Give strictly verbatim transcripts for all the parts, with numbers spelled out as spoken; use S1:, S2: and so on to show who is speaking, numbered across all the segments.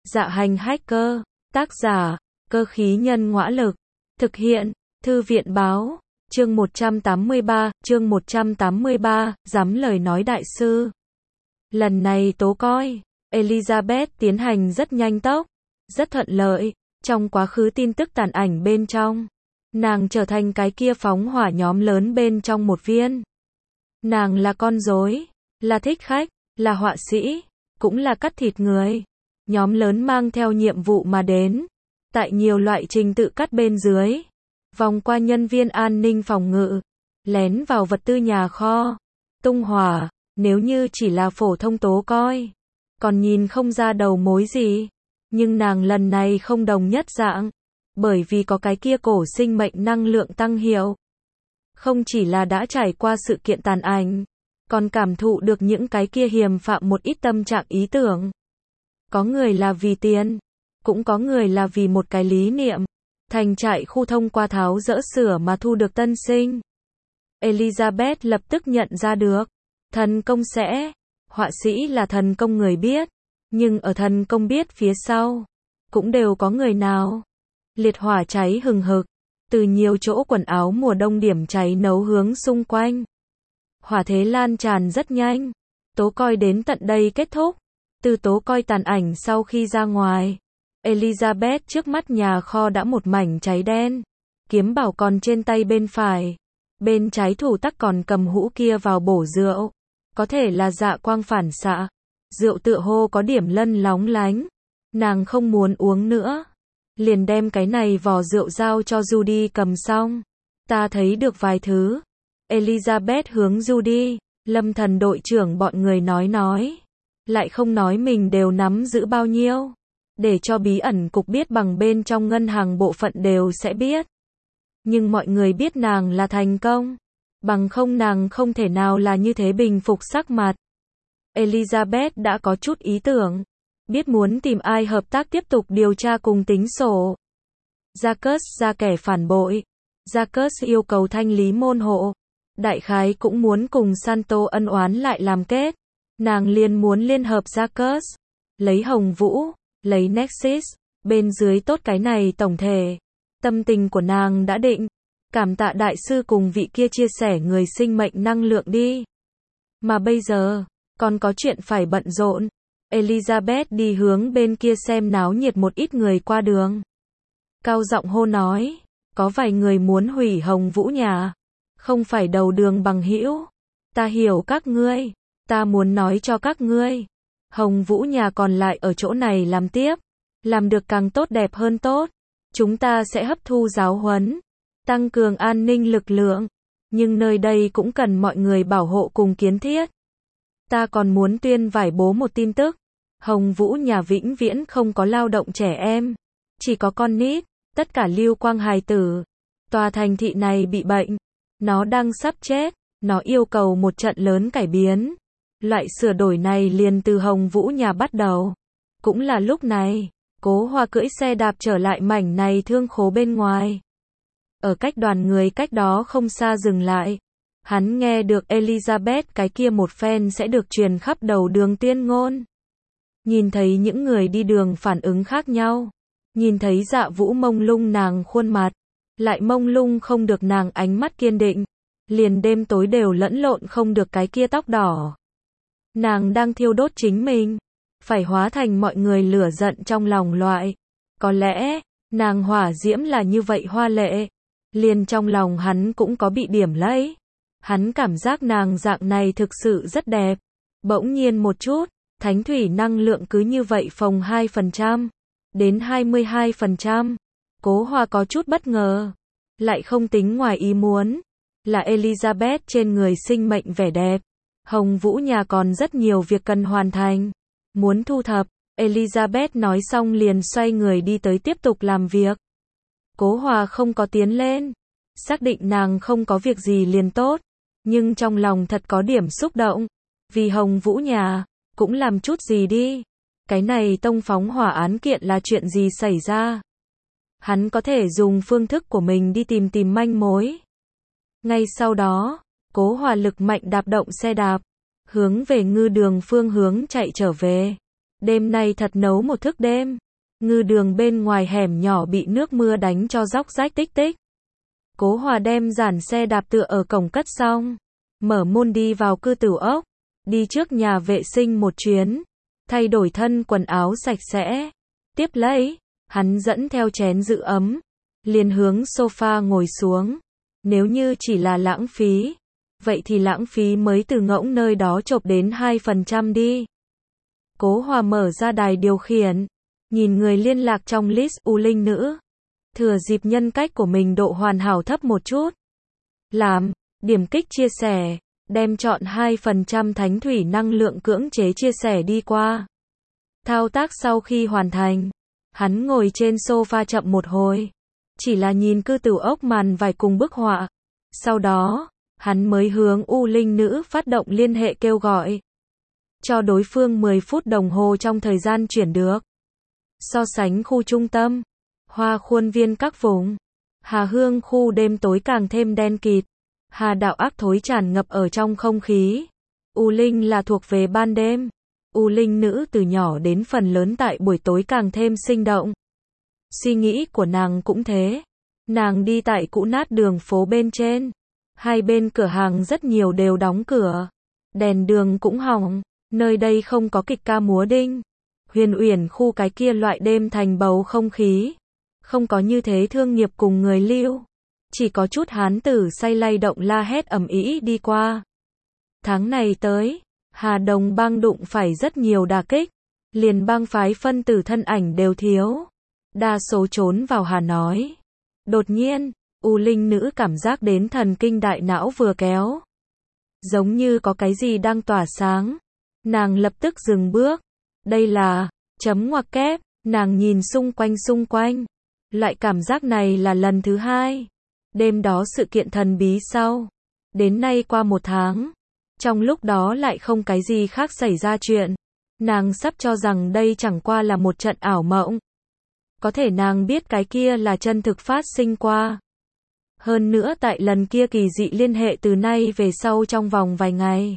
S1: Dạ hành hacker, tác giả, cơ khí nhân ngõa lực, thực hiện, thư viện báo, chương một trăm tám mươi ba, chương một trăm tám mươi ba, dám lời nói đại sư. Lần này tố coi, Elizabeth tiến hành rất nhanh tốc, rất thuận lợi, trong quá khứ tin tức tàn ảnh bên trong. Nàng trở thành cái kia phóng hỏa nhóm lớn bên trong một viên. Nàng là con rối, là thích khách, là họa sĩ, cũng là cắt thịt người. Nhóm lớn mang theo nhiệm vụ mà đến. Tại nhiều loại trình tự cắt bên dưới. Vòng qua nhân viên an ninh phòng ngự. Lén vào vật tư nhà kho. Tung hỏa, nếu như chỉ là phổ thông tố coi. Còn nhìn không ra đầu mối gì. Nhưng nàng lần này không đồng nhất dạng. Bởi vì có cái kia cổ sinh mệnh năng lượng tăng hiệu. Không chỉ là đã trải qua sự kiện tàn ảnh. Còn cảm thụ được những cái kia hiềm phạm một ít tâm trạng ý tưởng. Có người là vì tiền. Cũng có người là vì một cái lý niệm. Thành trại khu thông qua tháo dỡ sửa mà thu được tân sinh. Elizabeth lập tức nhận ra được. Thần công sẽ. Họa sĩ là thần công người biết. Nhưng ở thần công biết phía sau. Cũng đều có người nào. Liệt hỏa cháy hừng hực. Từ nhiều chỗ quần áo mùa đông điểm cháy nấu hướng xung quanh. Hỏa thế lan tràn rất nhanh. Tố coi đến tận đây kết thúc. Từ tố coi tàn ảnh sau khi ra ngoài. Elizabeth trước mắt nhà kho đã một mảnh cháy đen. Kiếm bảo còn trên tay bên phải. Bên trái thủ tắc còn cầm hũ kia vào bổ rượu. Có thể là dạ quang phản xạ. Rượu tựa hồ có điểm lân lóng lánh. Nàng không muốn uống nữa. Liền đem cái này vò rượu giao cho Judy cầm xong. Ta thấy được vài thứ. Elizabeth hướng Judy, lâm thần đội trưởng bọn người nói nói. Lại không nói mình đều nắm giữ bao nhiêu. Để cho bí ẩn cục biết bằng bên trong ngân hàng bộ phận đều sẽ biết. Nhưng mọi người biết nàng là thành công. Bằng không nàng không thể nào là như thế bình phục sắc mặt. Elizabeth đã có chút ý tưởng. Biết muốn tìm ai hợp tác tiếp tục điều tra cùng tính sổ. Jacques ra kẻ phản bội. Jacques yêu cầu thanh lý môn hộ. Đại khái cũng muốn cùng Santo ân oán lại làm kết. Nàng liền muốn liên hợp Jacques. Lấy Hồng Vũ, lấy Nexus, bên dưới tốt cái này tổng thể. Tâm tình của nàng đã định. Cảm tạ đại sư cùng vị kia chia sẻ người sinh mệnh năng lượng đi. Mà bây giờ, còn có chuyện phải bận rộn. Elizabeth đi hướng bên kia xem náo nhiệt một ít người qua đường. Cao giọng hô nói, có vài người muốn hủy Hồng Vũ nhà. Không phải đầu đường bằng hữu. Ta hiểu các ngươi. Ta muốn nói cho các ngươi. Hồng Vũ nhà còn lại ở chỗ này làm tiếp. Làm được càng tốt đẹp hơn tốt. Chúng ta sẽ hấp thu giáo huấn. Tăng cường an ninh lực lượng. Nhưng nơi đây cũng cần mọi người bảo hộ cùng kiến thiết. Ta còn muốn tuyên vải bố một tin tức. Hồng Vũ nhà vĩnh viễn không có lao động trẻ em. Chỉ có con nít. Tất cả lưu quang hài tử. Tòa thành thị này bị bệnh. Nó đang sắp chết. Nó yêu cầu một trận lớn cải biến. Loại sửa đổi này liền từ Hồng Vũ nhà bắt đầu. Cũng là lúc này, Cố Hoa cưỡi xe đạp trở lại mảnh này thương khố bên ngoài. Ở cách đoàn người cách đó không xa dừng lại. Hắn nghe được Elizabeth cái kia một phen sẽ được truyền khắp đầu đường tuyên ngôn. Nhìn thấy những người đi đường phản ứng khác nhau. Nhìn thấy Dạ Vũ mông lung nàng khuôn mặt. Lại mông lung không được nàng ánh mắt kiên định. Liền đêm tối đều lẫn lộn không được cái kia tóc đỏ. Nàng đang thiêu đốt chính mình. Phải hóa thành mọi người lửa giận trong lòng loại. Có lẽ, nàng hỏa diễm là như vậy hoa lệ. Liền trong lòng hắn cũng có bị điểm lấy. Hắn cảm giác nàng dạng này thực sự rất đẹp. Bỗng nhiên một chút, thánh thủy năng lượng cứ như vậy phồng hai phần trăm. Đến hai mươi hai phần trăm. Cố Hoa có chút bất ngờ. Lại không tính ngoài ý muốn. Là Elizabeth trên người sinh mệnh vẻ đẹp. Hồng Vũ nhà còn rất nhiều việc cần hoàn thành. Muốn thu thập. Elizabeth nói xong liền xoay người đi tới tiếp tục làm việc. Cố Hòa không có tiến lên. Xác định nàng không có việc gì liền tốt. Nhưng trong lòng thật có điểm xúc động. Vì Hồng Vũ nhà. Cũng làm chút gì đi. Cái này tông phóng hỏa án kiện là chuyện gì xảy ra. Hắn có thể dùng phương thức của mình đi tìm tìm manh mối. Ngay sau đó, Cố Hòa lực mạnh đạp động xe đạp. Hướng về ngư đường phương hướng chạy trở về. Đêm nay thật nấu một thức đêm. Ngư đường bên ngoài hẻm nhỏ bị nước mưa đánh cho róc rách tích tích. Cố Hòa đem dàn xe đạp tựa ở cổng cất xong. Mở môn đi vào cư tử ốc. Đi trước nhà vệ sinh một chuyến. Thay đổi thân quần áo sạch sẽ. Tiếp lấy, hắn dẫn theo chén giữ ấm. Liền hướng sofa ngồi xuống. Nếu như chỉ là lãng phí. Vậy thì lãng phí mới từ ngỗng nơi đó chộp đến hai phần trăm đi. Cố Hòa mở ra đài điều khiển. Nhìn người liên lạc trong list U Linh nữ. Thừa dịp nhân cách của mình độ hoàn hảo thấp một chút. Làm, điểm kích chia sẻ. Đem chọn hai phần trăm thánh thủy năng lượng cưỡng chế chia sẻ đi qua. Thao tác sau khi hoàn thành. Hắn ngồi trên sofa chậm một hồi. Chỉ là nhìn cư tử ốc màn vải cùng bức họa. Sau đó, hắn mới hướng U Linh nữ phát động liên hệ kêu gọi. Cho đối phương mười phút đồng hồ trong thời gian chuyển được. So sánh khu trung tâm, Hoa khuôn viên các vùng, Hà Hương khu đêm tối càng thêm đen kịt. Hà đạo ác thối tràn ngập ở trong không khí. U Linh là thuộc về ban đêm. U Linh nữ từ nhỏ đến phần lớn tại buổi tối càng thêm sinh động. Suy nghĩ của nàng cũng thế. Nàng đi tại cũ nát đường phố bên trên. Hai bên cửa hàng rất nhiều đều đóng cửa. Đèn đường cũng hỏng. Nơi đây không có kịch ca múa đinh. Huyền Uyển khu cái kia loại đêm thành bầu không khí. Không có như thế thương nghiệp cùng người lưu. Chỉ có chút hán tử say lay động la hét ầm ĩ đi qua. Tháng này tới, Hà Đồng bang đụng phải rất nhiều đả kích. Liền bang phái phân tử thân ảnh đều thiếu. Đa số trốn vào Hà nói. Đột nhiên, U Linh nữ cảm giác đến thần kinh đại não vừa kéo. Giống như có cái gì đang tỏa sáng. Nàng lập tức dừng bước. Đây là, chấm ngoặc kép, nàng nhìn xung quanh xung quanh. Loại cảm giác này là lần thứ hai. Đêm đó sự kiện thần bí sau. Đến nay qua một tháng. Trong lúc đó lại không cái gì khác xảy ra chuyện. Nàng sắp cho rằng đây chẳng qua là một trận ảo mộng. Có thể nàng biết cái kia là chân thực phát sinh qua. Hơn nữa tại lần kia kỳ dị liên hệ từ nay về sau trong vòng vài ngày.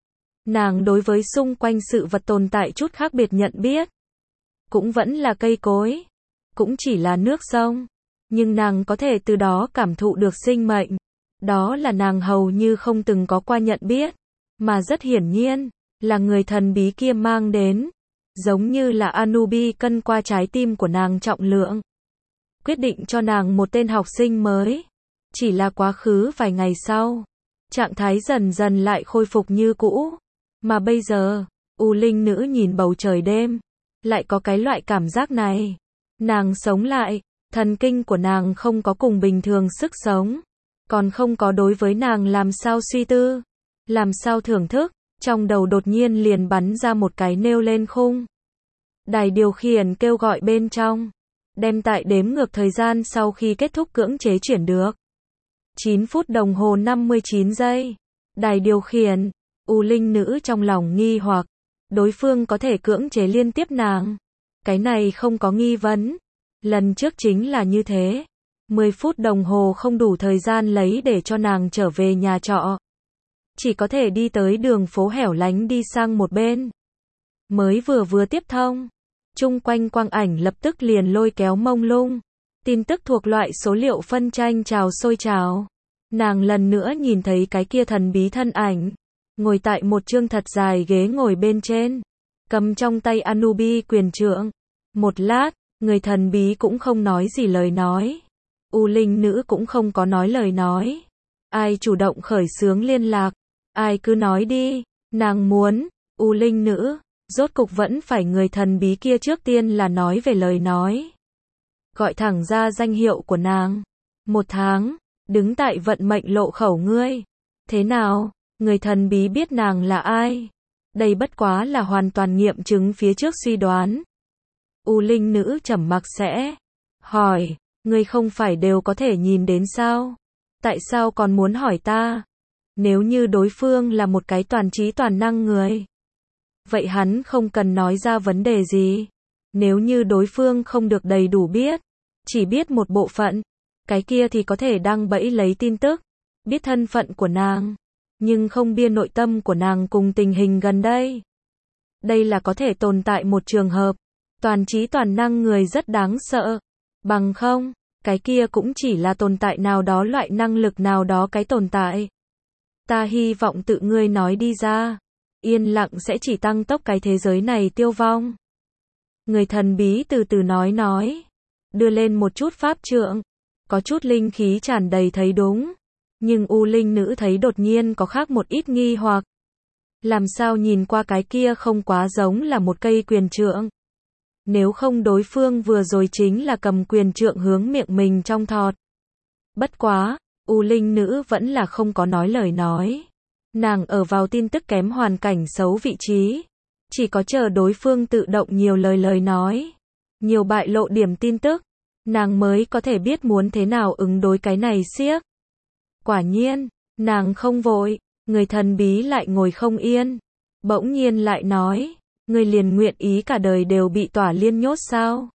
S1: Nàng đối với xung quanh sự vật tồn tại chút khác biệt nhận biết. Cũng vẫn là cây cối. Cũng chỉ là nước sông. Nhưng nàng có thể từ đó cảm thụ được sinh mệnh. Đó là nàng hầu như không từng có qua nhận biết. Mà rất hiển nhiên, là người thần bí kia mang đến. Giống như là Anubi cân qua trái tim của nàng trọng lượng. Quyết định cho nàng một tên học sinh mới. Chỉ là quá khứ vài ngày sau. Trạng thái dần dần lại khôi phục như cũ. Mà bây giờ, U Linh nữ nhìn bầu trời đêm. Lại có cái loại cảm giác này. Nàng sống lại. Thần kinh của nàng không có cùng bình thường sức sống. Còn không có đối với nàng làm sao suy tư. Làm sao thưởng thức. Trong đầu đột nhiên liền bắn ra một cái nêu lên khung. Đài điều khiển kêu gọi bên trong. Đem tại đếm ngược thời gian sau khi kết thúc cưỡng chế chuyển được. chín phút đồng hồ năm mươi chín giây. Đài điều khiển. U Linh nữ trong lòng nghi hoặc. Đối phương có thể cưỡng chế liên tiếp nàng. Cái này không có nghi vấn. Lần trước chính là như thế. mười phút đồng hồ không đủ thời gian lấy để cho nàng trở về nhà trọ. Chỉ có thể đi tới đường phố hẻo lánh đi sang một bên. Mới vừa vừa tiếp thông. Chung quanh quang ảnh lập tức liền lôi kéo mông lung. Tin tức thuộc loại số liệu phân tranh trào sôi trào. Nàng lần nữa nhìn thấy cái kia thần bí thân ảnh. Ngồi tại một chương thật dài ghế ngồi bên trên. Cầm trong tay Anubi quyền trượng. Một lát, người thần bí cũng không nói gì lời nói. U Linh nữ cũng không có nói lời nói. Ai chủ động khởi xướng liên lạc. Ai cứ nói đi. Nàng muốn. U Linh nữ. Rốt cục vẫn phải người thần bí kia trước tiên là nói về lời nói. Gọi thẳng ra danh hiệu của nàng. Một tháng. Đứng tại vận mệnh lộ khẩu ngươi. Thế nào? Người thần bí biết nàng là ai? Đây bất quá là hoàn toàn nghiệm chứng phía trước suy đoán. U Linh nữ trầm mặc sẽ. Hỏi. Ngươi không phải đều có thể nhìn đến sao? Tại sao còn muốn hỏi ta? Nếu như đối phương là một cái toàn trí toàn năng người. Vậy hắn không cần nói ra vấn đề gì. Nếu như đối phương không được đầy đủ biết. Chỉ biết một bộ phận. Cái kia thì có thể đăng bẫy lấy tin tức. Biết thân phận của nàng. Nhưng không biết nội tâm của nàng cùng tình hình gần đây. Đây là có thể tồn tại một trường hợp. Toàn trí toàn năng người rất đáng sợ. Bằng không, cái kia cũng chỉ là tồn tại nào đó loại năng lực nào đó cái tồn tại. Ta hy vọng tự ngươi nói đi ra. Yên lặng sẽ chỉ tăng tốc cái thế giới này tiêu vong. Người thần bí từ từ nói nói. Đưa lên một chút pháp trượng. Có chút linh khí tràn đầy thấy đúng. Nhưng U Linh nữ thấy đột nhiên có khác một ít nghi hoặc. Làm sao nhìn qua cái kia không quá giống là một cây quyền trượng. Nếu không đối phương vừa rồi chính là cầm quyền trượng hướng miệng mình trong thọt. Bất quá, U Linh nữ vẫn là không có nói lời nói. Nàng ở vào tin tức kém hoàn cảnh xấu vị trí. Chỉ có chờ đối phương tự động nhiều lời lời nói. Nhiều bại lộ điểm tin tức. Nàng mới có thể biết muốn thế nào ứng đối cái này xiếc. Quả nhiên, nàng không vội. Người thần bí lại ngồi không yên. Bỗng nhiên lại nói. Người liền nguyện ý cả đời đều bị tỏa liên nhốt sao?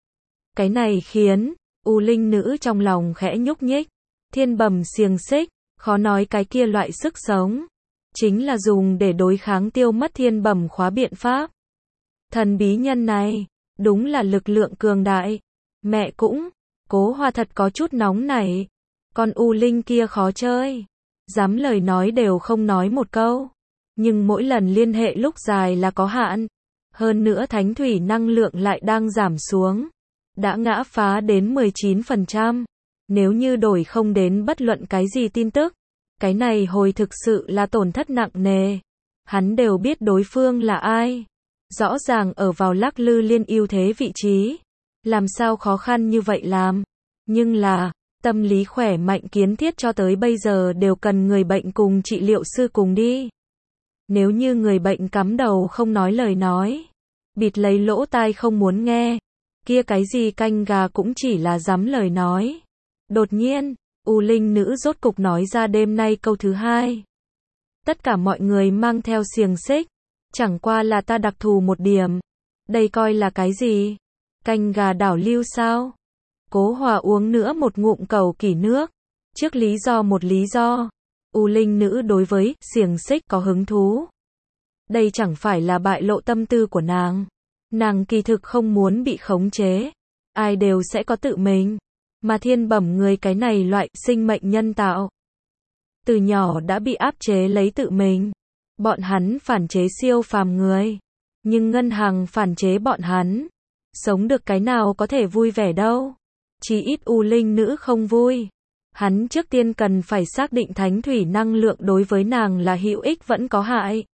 S1: Cái này khiến U Linh nữ trong lòng khẽ nhúc nhích. Thiên bẩm xiềng xích, khó nói cái kia loại sức sống. Chính là dùng để đối kháng tiêu mất thiên bẩm khóa biện pháp. Thần bí nhân này, đúng là lực lượng cường đại. Mẹ cũng, Cố Hoa thật có chút nóng nảy. Con U Linh kia khó chơi. Dám lời nói đều không nói một câu. Nhưng mỗi lần liên hệ lúc dài là có hạn. Hơn nữa thánh thủy năng lượng lại đang giảm xuống. Đã ngã phá đến mười chín phần trăm. Nếu như đổi không đến bất luận cái gì tin tức. Cái này hồi thực sự là tổn thất nặng nề. Hắn đều biết đối phương là ai. Rõ ràng ở vào lắc lư liên ưu thế vị trí. Làm sao khó khăn như vậy làm. Nhưng là, tâm lý khỏe mạnh kiến thiết cho tới bây giờ đều cần người bệnh cùng trị liệu sư cùng đi. Nếu như người bệnh cắm đầu không nói lời nói. Bịt lấy lỗ tai không muốn nghe. Kia cái gì canh gà cũng chỉ là dám lời nói. Đột nhiên, U Linh nữ rốt cục nói ra đêm nay câu thứ hai. Tất cả mọi người mang theo xiềng xích. Chẳng qua là ta đặc thù một điểm. Đây coi là cái gì? Canh gà đảo lưu sao? Cố Hòa uống nữa một ngụm cầu kỷ nước. Trước lý do một lý do. U Linh nữ đối với xiềng xích có hứng thú. Đây chẳng phải là bại lộ tâm tư của nàng. Nàng kỳ thực không muốn bị khống chế. Ai đều sẽ có tự mình. Mà thiên bẩm người cái này loại sinh mệnh nhân tạo. Từ nhỏ đã bị áp chế lấy tự mình. Bọn hắn phản chế siêu phàm người. Nhưng ngân hàng phản chế bọn hắn. Sống được cái nào có thể vui vẻ đâu. Chỉ ít U Linh nữ không vui. Hắn trước tiên cần phải xác định thánh thủy năng lượng đối với nàng là hữu ích vẫn có hại.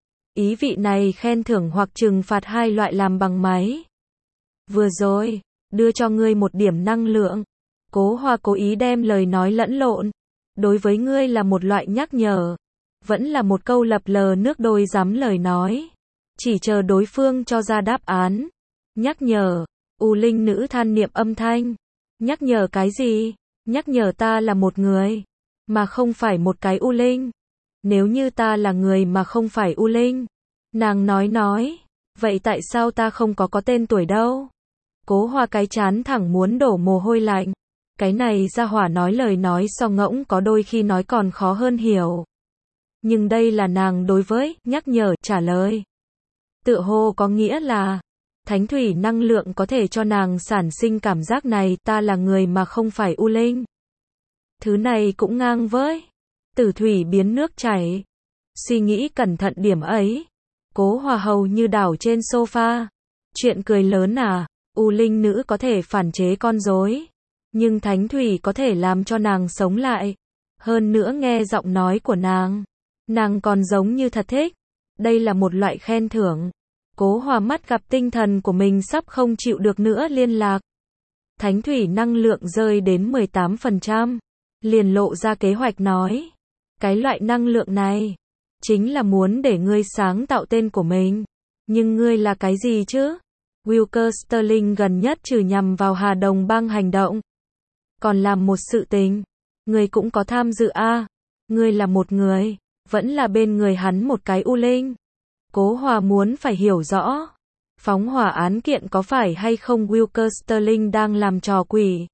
S1: Ý vị này khen thưởng hoặc trừng phạt hai loại làm bằng máy. Vừa rồi, đưa cho ngươi một điểm năng lượng. Cố Hoa cố ý đem lời nói lẫn lộn. Đối với ngươi là một loại nhắc nhở. Vẫn là một câu lập lờ nước đôi dám lời nói. Chỉ chờ đối phương cho ra đáp án. Nhắc nhở. U Linh nữ than niệm âm thanh. Nhắc nhở cái gì? Nhắc nhở ta là một người. Mà không phải một cái U Linh. Nếu như ta là người mà không phải U Linh. Nàng nói nói. Vậy tại sao ta không có có tên tuổi đâu? Cố Hoa cái chán thẳng muốn đổ mồ hôi lạnh. Cái này ra hỏa nói lời nói so ngỗng có đôi khi nói còn khó hơn hiểu. Nhưng đây là nàng đối với nhắc nhở trả lời. Tựa hồ có nghĩa là thánh thủy năng lượng có thể cho nàng sản sinh cảm giác này ta là người mà không phải U Linh. Thứ này cũng ngang với tử thủy biến nước chảy. Suy nghĩ cẩn thận điểm ấy. Cố Hòa hầu như đảo trên sofa. Chuyện cười lớn à, U Linh nữ có thể phản chế con rối. Nhưng thánh thủy có thể làm cho nàng sống lại. Hơn nữa nghe giọng nói của nàng. Nàng còn giống như thật thích. Đây là một loại khen thưởng. Cố Hòa mắt gặp tinh thần của mình sắp không chịu được nữa liên lạc. Thánh thủy năng lượng rơi đến mười tám phần trăm. Liền lộ ra kế hoạch nói. Cái loại năng lượng này. Chính là muốn để ngươi sáng tạo tên của mình. Nhưng ngươi là cái gì chứ? Wilker Sterling gần nhất trừ nhằm vào Hà Đồng bang hành động. Còn làm một sự tình. Ngươi cũng có tham dự a à? Ngươi là một người. Vẫn là bên người hắn một cái U Linh. Cố Hòa muốn phải hiểu rõ. Phóng hỏa án kiện có phải hay không Wilker Sterling đang làm trò quỷ.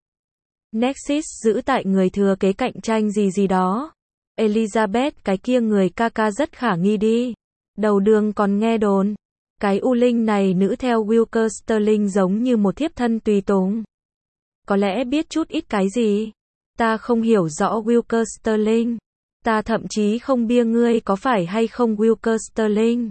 S1: Nexus giữ tại người thừa kế cạnh tranh gì gì đó. Elizabeth cái kia người ca ca rất khả nghi đi. Đầu đường còn nghe đồn. Cái U Linh này nữ theo Wilker Sterling giống như một thiếp thân tùy tùng. Có lẽ biết chút ít cái gì. Ta không hiểu rõ Wilker Sterling. Ta thậm chí không bia ngươi có phải hay không Wilker Sterling.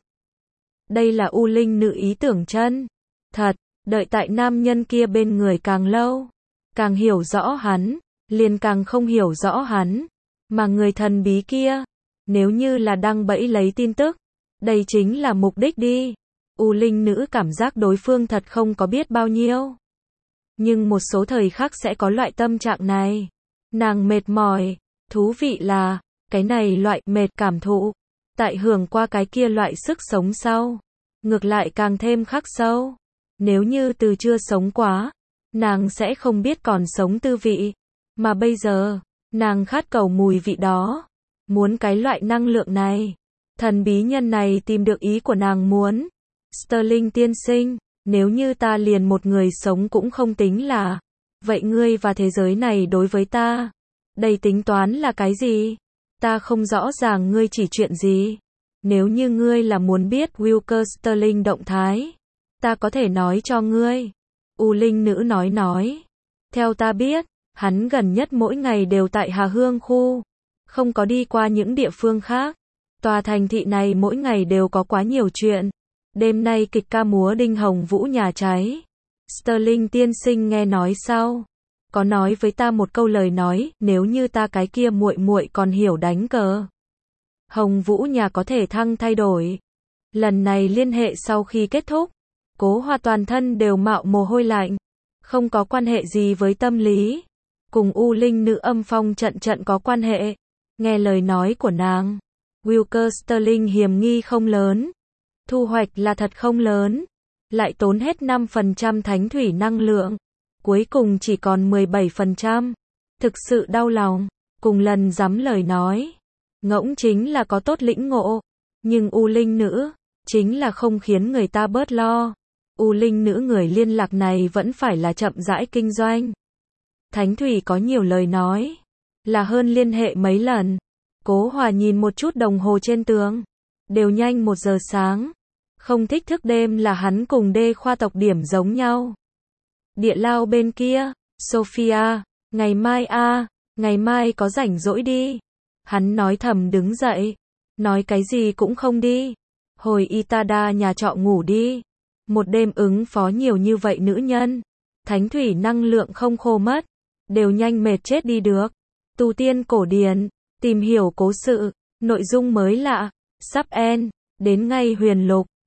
S1: Đây là U Linh nữ ý tưởng chân thật, đợi tại nam nhân kia bên người càng lâu, càng hiểu rõ hắn, liền càng không hiểu rõ hắn. Mà người thần bí kia, nếu như là đang bẫy lấy tin tức, đây chính là mục đích đi. U Linh nữ cảm giác đối phương thật không có biết bao nhiêu. Nhưng một số thời khắc sẽ có loại tâm trạng này. Nàng mệt mỏi, thú vị là, cái này loại mệt cảm thụ, tại hưởng qua cái kia loại sức sống sau, ngược lại càng thêm khắc sâu. Nếu như từ chưa sống quá, nàng sẽ không biết còn sống tư vị. Mà bây giờ, nàng khát cầu mùi vị đó, muốn cái loại năng lượng này. Thần bí nhân này tìm được ý của nàng muốn. Sterling tiên sinh, nếu như ta liền một người sống cũng không tính là, vậy ngươi và thế giới này đối với ta, đây tính toán là cái gì? Ta không rõ ràng ngươi chỉ chuyện gì. Nếu như ngươi là muốn biết Wilker Sterling động thái, ta có thể nói cho ngươi. U Linh nữ nói nói. Theo ta biết, hắn gần nhất mỗi ngày đều tại Hà Hương khu, không có đi qua những địa phương khác. Tòa thành thị này mỗi ngày đều có quá nhiều chuyện. Đêm nay kịch ca múa Đinh Hồng Vũ nhà cháy. Sterling tiên sinh nghe nói sao? Có nói với ta một câu lời nói, nếu như ta cái kia muội muội còn hiểu đánh cờ. Hồng Vũ nhà có thể thăng thay đổi. Lần này liên hệ sau khi kết thúc, Cố Hoa toàn thân đều mạo mồ hôi lạnh. Không có quan hệ gì với tâm lý. Cùng U Linh nữ âm phong trận trận có quan hệ. Nghe lời nói của nàng, Wilker Sterling hiểm nghi không lớn. Thu hoạch là thật không lớn. Lại tốn hết năm phần trăm thánh thủy năng lượng. Cuối cùng chỉ còn mười bảy phần trăm. Thực sự đau lòng. Cùng lần dám lời nói. Ngỗng chính là có tốt lĩnh ngộ. Nhưng U Linh nữ, chính là không khiến người ta bớt lo. U Linh nữ người liên lạc này vẫn phải là chậm rãi kinh doanh. Thánh thủy có nhiều lời nói. Là hơn liên hệ mấy lần. Cố Hòa nhìn một chút đồng hồ trên tường. Đều nhanh một giờ sáng. Không thích thức đêm là hắn cùng đê khoa tộc điểm giống nhau. Địa lao bên kia, Sophia, ngày mai a, à, ngày mai có rảnh rỗi đi. Hắn nói thầm đứng dậy. Nói cái gì cũng không đi. Hồi Itada nhà trọ ngủ đi. Một đêm ứng phó nhiều như vậy nữ nhân. Thánh thủy năng lượng không khô mất. Đều nhanh mệt chết đi được. Tu tiên cổ điển, tìm hiểu cố sự, nội dung mới lạ, sắp end, đến ngay huyền lục.